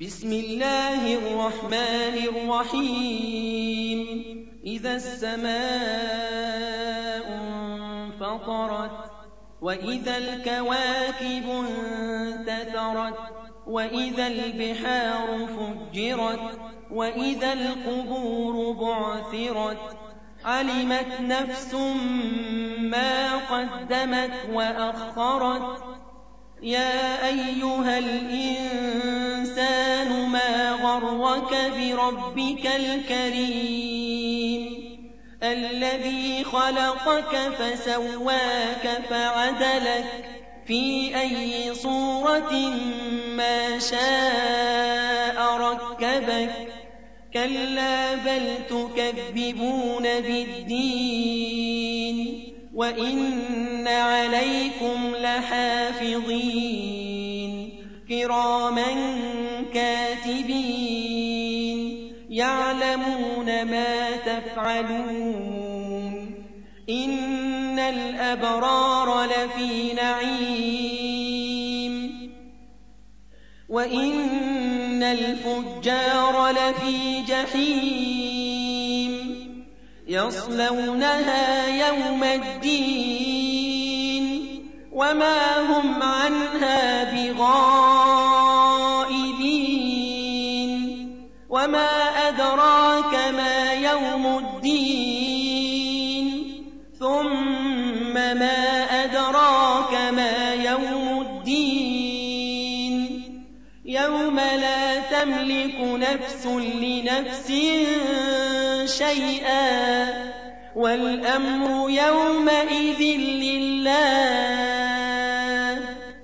بسم الله الرحمن الرحيم إذا السماء انفطرت وإذا الكواكب انتثرت وإذا البحار فجرت وإذا القبور بعثرت علمت نفس ما قدمت وأخرت يا أيها الإنسان ما غرك بربك الكريم الذي خلقك فسواك فعدلك في أي صورة ما شاء ركبك كلا بل تكذبون بالدين وإن عليكم لحافظين كراما كاتبين يعلمون ما تفعلون إن الأبرار لفي نعيم وإن الفجار لفي جحيم يصلونها يوم الدين وما هم عنها بغائبين وما أدراك ما يوم الدين ثم ما أدراك ما يوم الدين يوم لا تملك نفس لنفس شيئا والأمر يومئذ لله